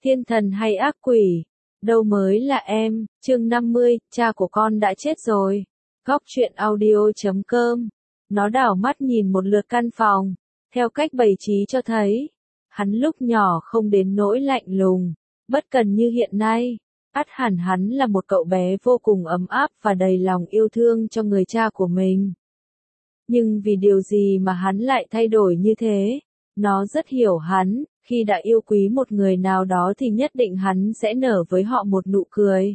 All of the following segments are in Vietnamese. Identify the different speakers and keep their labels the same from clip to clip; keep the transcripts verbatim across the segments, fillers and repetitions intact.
Speaker 1: Thiên thần hay ác quỷ? Đâu mới là em, chương năm mươi, cha của con đã chết rồi. Góc truyện audio chấm com. Nó đảo mắt nhìn một lượt căn phòng, theo cách bày trí cho thấy, hắn lúc nhỏ không đến nỗi lạnh lùng, bất cần như hiện nay. Ắt hẳn hắn là một cậu bé vô cùng ấm áp và đầy lòng yêu thương cho người cha của mình. Nhưng vì điều gì mà hắn lại thay đổi như thế? Nó rất hiểu hắn, khi đã yêu quý một người nào đó thì nhất định hắn sẽ nở với họ một nụ cười.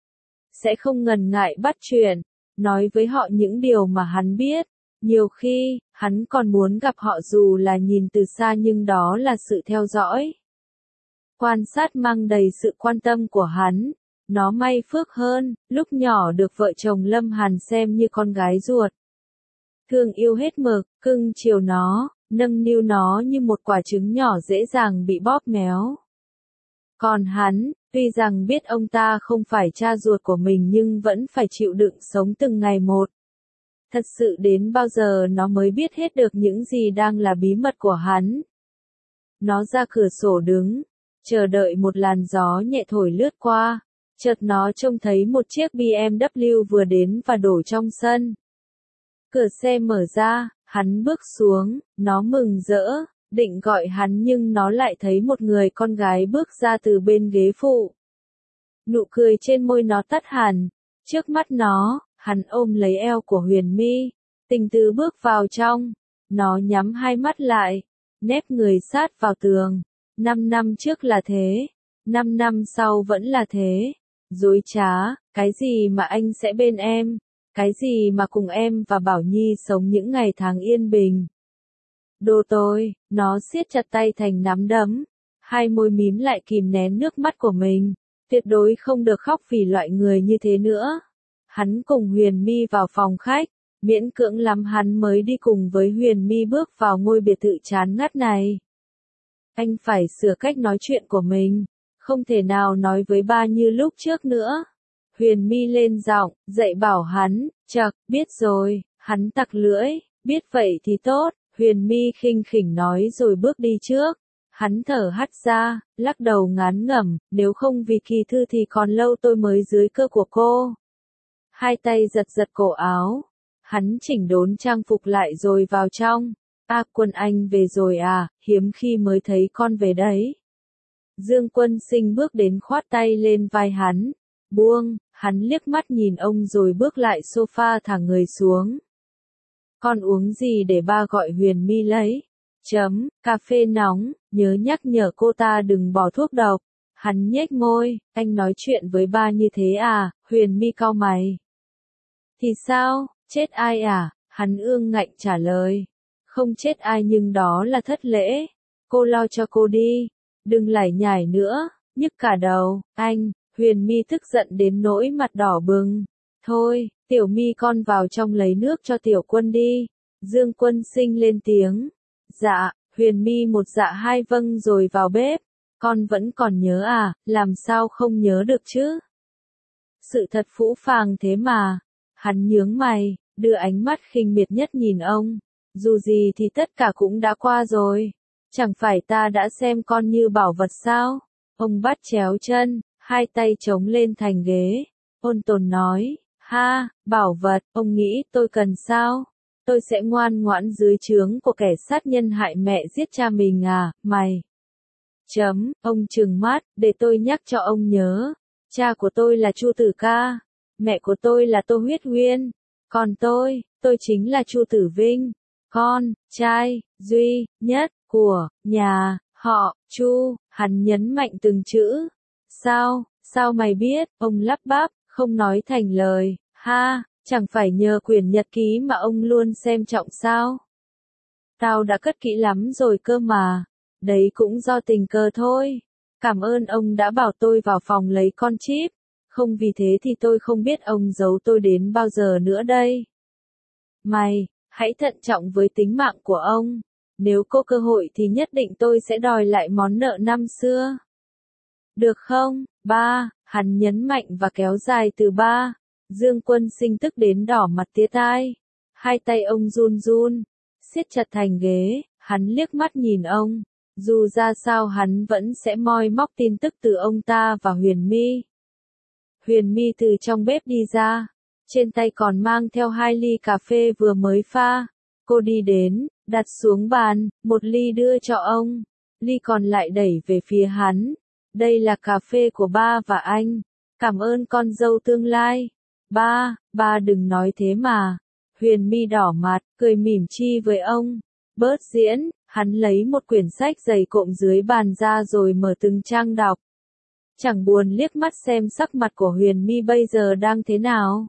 Speaker 1: Sẽ không ngần ngại bắt chuyện, nói với họ những điều mà hắn biết. Nhiều khi, hắn còn muốn gặp họ dù là nhìn từ xa nhưng đó là sự theo dõi. Quan sát mang đầy sự quan tâm của hắn. Nó may phước hơn, lúc nhỏ được vợ chồng Lâm Hàn xem như con gái ruột. Thương yêu hết mực, cưng chiều nó, nâng niu nó như một quả trứng nhỏ dễ dàng bị bóp méo. Còn hắn, tuy rằng biết ông ta không phải cha ruột của mình nhưng vẫn phải chịu đựng sống từng ngày một. Thật sự đến bao giờ nó mới biết hết được những gì đang là bí mật của hắn. Nó ra cửa sổ đứng, chờ đợi một làn gió nhẹ thổi lướt qua, chợt nó trông thấy một chiếc bê em vê vừa đến và đổ trong sân. Cửa xe mở ra, hắn bước xuống, nó mừng rỡ, định gọi hắn nhưng nó lại thấy một người con gái bước ra từ bên ghế phụ. Nụ cười trên môi nó tắt hẳn, trước mắt nó, hắn ôm lấy eo của Huyền My, tình tứ bước vào trong, nó nhắm hai mắt lại, nép người sát vào tường. Năm năm trước là thế, năm năm sau vẫn là thế. Dối trá, cái gì mà anh sẽ bên em? Cái gì mà cùng em và Bảo Nhi sống những ngày tháng yên bình? Đồ tôi, nó siết chặt tay thành nắm đấm, hai môi mím lại kìm nén nước mắt của mình, tuyệt đối không được khóc vì loại người như thế nữa. Hắn cùng Huyền My vào phòng khách, miễn cưỡng lắm hắn mới đi cùng với Huyền My bước vào ngôi biệt thự chán ngắt này. Anh phải sửa cách nói chuyện của mình, không thể nào nói với ba như lúc trước nữa. Huyền My lên giọng, dạy bảo hắn, chậc, biết rồi, hắn tặc lưỡi, biết vậy thì tốt, Huyền My khinh khỉnh nói rồi bước đi trước. Hắn thở hắt ra, lắc đầu ngán ngẩm, nếu không vì kỳ thư thì còn lâu tôi mới dưới cơ của cô. Hai tay giật giật cổ áo, hắn chỉnh đốn trang phục lại rồi vào trong. A Quân anh về rồi à, hiếm khi mới thấy con về đấy. Dương Quân Sinh bước đến khoát tay lên vai hắn. Buông, hắn liếc mắt nhìn ông rồi bước lại sofa thả người xuống. Con uống gì để ba gọi Huyền My lấy? Chấm, cà phê nóng, nhớ nhắc nhở cô ta đừng bỏ thuốc độc. Hắn nhếch môi, anh nói chuyện với ba như thế à? Huyền My cau mày. Thì sao, chết ai à? Hắn ương ngạnh trả lời. Không chết ai nhưng đó là thất lễ. Cô lo cho cô đi. Đừng lải nhải nữa, nhức cả đầu. Anh, Huyền My tức giận đến nỗi mặt đỏ bừng. Thôi, Tiểu My con vào trong lấy nước cho Tiểu Quân đi. Dương Quân Sinh lên tiếng. Dạ, Huyền My một dạ hai vâng rồi vào bếp. Con vẫn còn nhớ à, làm sao không nhớ được chứ? Sự thật phũ phàng thế mà. Hắn nhướng mày, đưa ánh mắt khinh miệt nhất nhìn ông. Dù gì thì tất cả cũng đã qua rồi. Chẳng phải ta đã xem con như bảo vật sao? Ông bắt chéo chân, hai tay chống lên thành ghế. Ôn tồn nói, ha, bảo vật, ông nghĩ tôi cần sao? Tôi sẽ ngoan ngoãn dưới trướng của kẻ sát nhân hại mẹ giết cha mình à, mày? Chấm, ông trừng mắt, để tôi nhắc cho ông nhớ. Cha của tôi là Chu Tử Ca. Mẹ của tôi là Tô Huyết Uyên. Còn tôi, tôi chính là Chu Tử Vinh. Con, trai, duy, nhất, của, nhà, họ, Chu, hắn nhấn mạnh từng chữ. Sao, sao mày biết, ông lắp bắp, không nói thành lời, ha, chẳng phải nhờ quyển nhật ký mà ông luôn xem trọng sao? Tao đã cất kỹ lắm rồi cơ mà, đấy cũng do tình cờ thôi. Cảm ơn ông đã bảo tôi vào phòng lấy con chip, không vì thế thì tôi không biết ông giấu tôi đến bao giờ nữa đây. Mày, hãy thận trọng với tính mạng của ông. Nếu có cơ hội thì nhất định tôi sẽ đòi lại món nợ năm xưa. Được không, ba? Hắn nhấn mạnh và kéo dài từ ba. Dương Quân Sinh tức đến đỏ mặt tía tai. Hai tay ông run run, siết chặt thành ghế, hắn liếc mắt nhìn ông. Dù ra sao hắn vẫn sẽ moi móc tin tức từ ông ta và Huyền My. Huyền My từ trong bếp đi ra, trên tay còn mang theo hai ly cà phê vừa mới pha. Cô đi đến, đặt xuống bàn, một ly đưa cho ông, ly còn lại đẩy về phía hắn. Đây là cà phê của ba và anh. Cảm ơn con dâu tương lai. Ba, ba đừng nói thế mà. Huyền My đỏ mặt, cười mỉm chi với ông. Bớt diễn, hắn lấy một quyển sách dày cộm dưới bàn ra rồi mở từng trang đọc. Chẳng buồn liếc mắt xem sắc mặt của Huyền My bây giờ đang thế nào.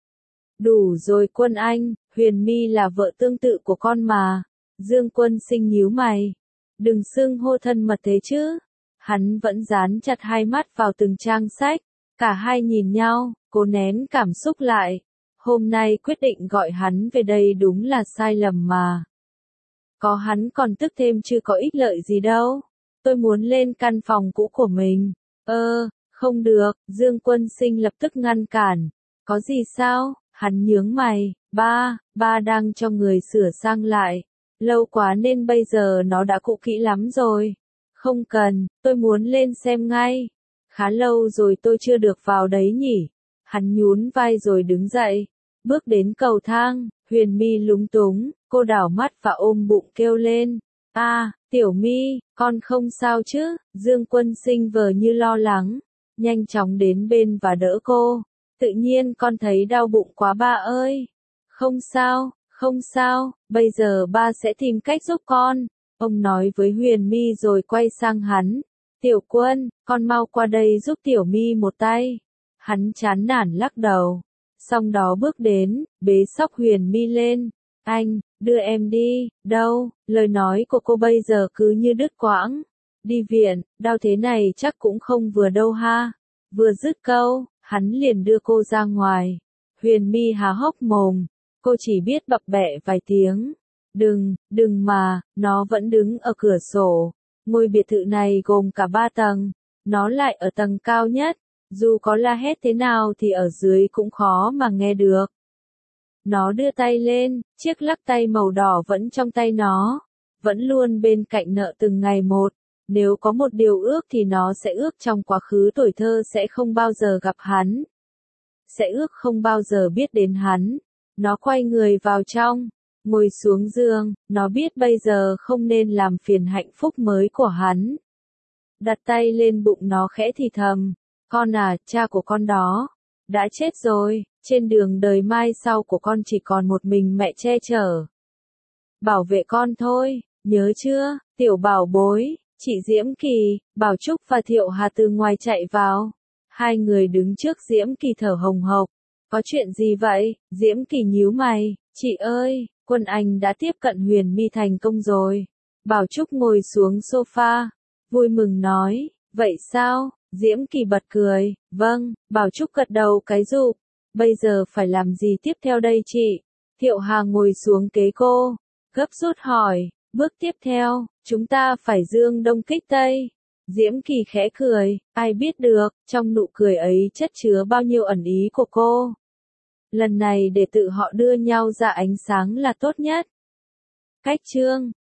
Speaker 1: Đủ rồi Quân anh, Huyền My là vợ tương tự của con mà. Dương Quân Sinh nhíu mày. Đừng xưng hô thân mật thế chứ. Hắn vẫn dán chặt hai mắt vào từng trang sách. Cả hai nhìn nhau, cố nén cảm xúc lại. Hôm nay quyết định gọi hắn về đây đúng là sai lầm mà. Có hắn còn tức thêm chứ có ích lợi gì đâu. Tôi muốn lên căn phòng cũ của mình. Ơ, không được, Dương Quân Sinh lập tức ngăn cản. Có gì sao? Hắn nhướng mày. Ba, ba đang cho người sửa sang lại. Lâu quá nên bây giờ nó đã cũ kỹ lắm rồi. Không cần, tôi muốn lên xem ngay. Khá lâu rồi tôi chưa được vào đấy nhỉ. Hắn nhún vai rồi đứng dậy. Bước đến cầu thang, Huyền My lúng túng, cô đảo mắt và ôm bụng kêu lên. A, à, Tiểu My, con không sao chứ? Dương Quân Sinh vờ như lo lắng, nhanh chóng đến bên và đỡ cô. Tự nhiên con thấy đau bụng quá ba ơi. Không sao, không sao, bây giờ ba sẽ tìm cách giúp con. Ông nói với Huyền My rồi quay sang hắn. Tiểu Quân, con mau qua đây giúp Tiểu My một tay. Hắn chán nản lắc đầu. Xong đó bước đến, bế xóc Huyền My lên. Anh, đưa em đi. Đâu, lời nói của cô bây giờ cứ như đứt quãng. Đi viện, đau thế này chắc cũng không vừa đâu ha. Vừa dứt câu, hắn liền đưa cô ra ngoài. Huyền My há hốc mồm. Cô chỉ biết bập bẹ vài tiếng. Đừng, đừng mà, nó vẫn đứng ở cửa sổ. Ngôi biệt thự này gồm cả ba tầng. Nó lại ở tầng cao nhất. Dù có la hét thế nào thì ở dưới cũng khó mà nghe được. Nó đưa tay lên, chiếc lắc tay màu đỏ vẫn trong tay nó. Vẫn luôn bên cạnh nợ từng ngày một. Nếu có một điều ước thì nó sẽ ước trong quá khứ tuổi thơ sẽ không bao giờ gặp hắn. Sẽ ước không bao giờ biết đến hắn. Nó quay người vào trong, ngồi xuống giường, nó biết bây giờ không nên làm phiền hạnh phúc mới của hắn. Đặt tay lên bụng nó khẽ thì thầm. Con à, cha của con đó, đã chết rồi, trên đường đời mai sau của con chỉ còn một mình mẹ che chở. Bảo vệ con thôi, nhớ chưa, tiểu bảo bối, chị Diễm Kỳ, Bảo Trúc và Thiệu Hà từ ngoài chạy vào. Hai người đứng trước Diễm Kỳ thở hồng hộc. Có chuyện gì vậy? Diễm Kỳ nhíu mày. Chị ơi, Quân Anh đã tiếp cận Huyền My thành công rồi. Bảo Trúc ngồi xuống sofa, vui mừng nói. Vậy sao? Diễm Kỳ bật cười. Vâng, Bảo Trúc gật đầu cái rụp. Bây giờ phải làm gì tiếp theo đây chị? Thiệu Hà ngồi xuống kế cô, gấp rút hỏi. Bước tiếp theo, chúng ta phải dương đông kích tây. Diễm Kỳ khẽ cười, ai biết được, trong nụ cười ấy chất chứa bao nhiêu ẩn ý của cô. Lần này để tự họ đưa nhau ra ánh sáng là tốt nhất. Cách chương